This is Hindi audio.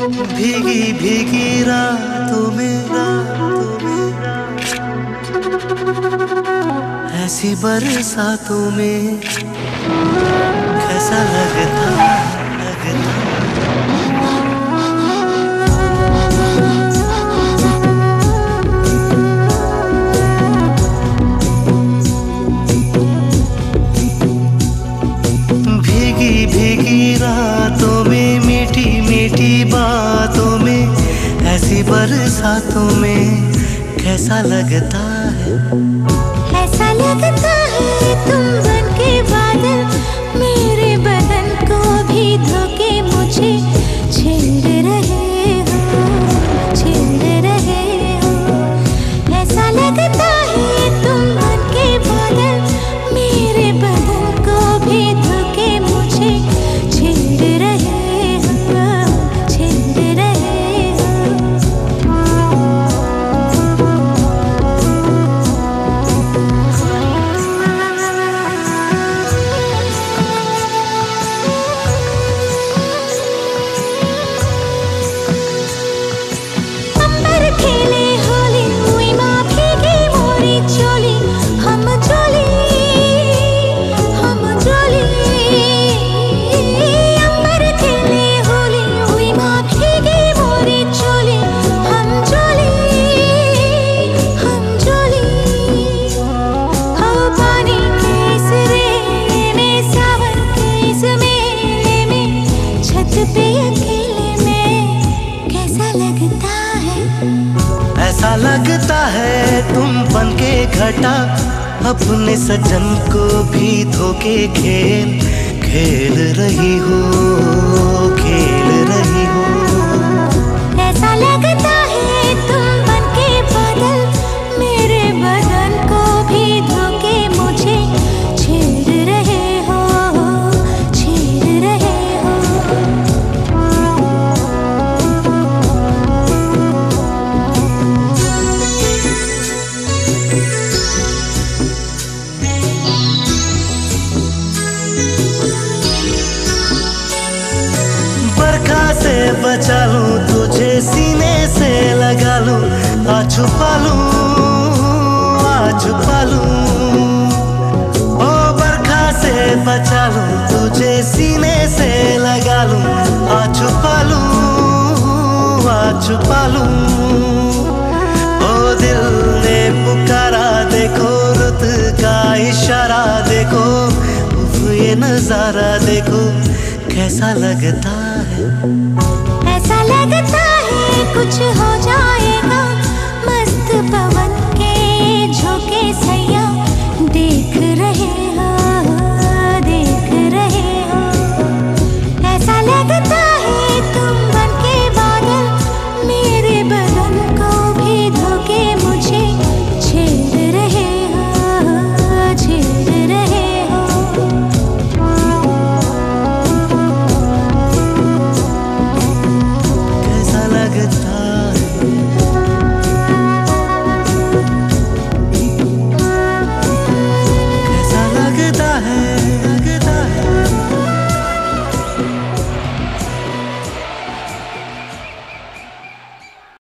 भीगी भीगी रातों में ऐसी बरसातों में कैसा लगता भीगी भीगी रातों में मीठी मीठी बातों में ऐसी बरसातों में कैसा लगता है। ऐसा लगता है तुम बनके बादल मेरे बदन को भी धोके मुझे छेड़ रहे हो, छेड़ रहे हो। ऐसा लगता है तुम बनके बादल मेरे बदन को भी धोके मुझे छेड़ रहे हो, छेड़ रहे हो। खेले होली हुई माँ भीगी मोरी चोली हम चोली अंबर खेले होली हुई माँ भीगी मोरी चोली हम चोली हो पानी के इस रेले में सावन के इस मेले में छत पे अकेले में कैसा लगता है। ऐसा लगता है तुम बनके घटा अपने सजन को भी धोके खेल रही हो, खेल रही हो। ऐसा लगता है तुम बनके बादल मेरे बदन को भी धोके मुझे छेड़ रहे हो, छेड़ रहे हो। बरखा से बचा लूं तुझे सीने से लगा लूं आ छुपा लूं, आ छुपा लूं। ओ बरखा से बचा लूं तुझे सीने से लगा लूं आ छुपा लूं, आ छुपा लूं। ओ दिल ने पुकारा देखो रुत का इशारा देखो उफ ये नजारा देखो कैसा लगता है। ऐसा लगता है कुछ हो जाएगा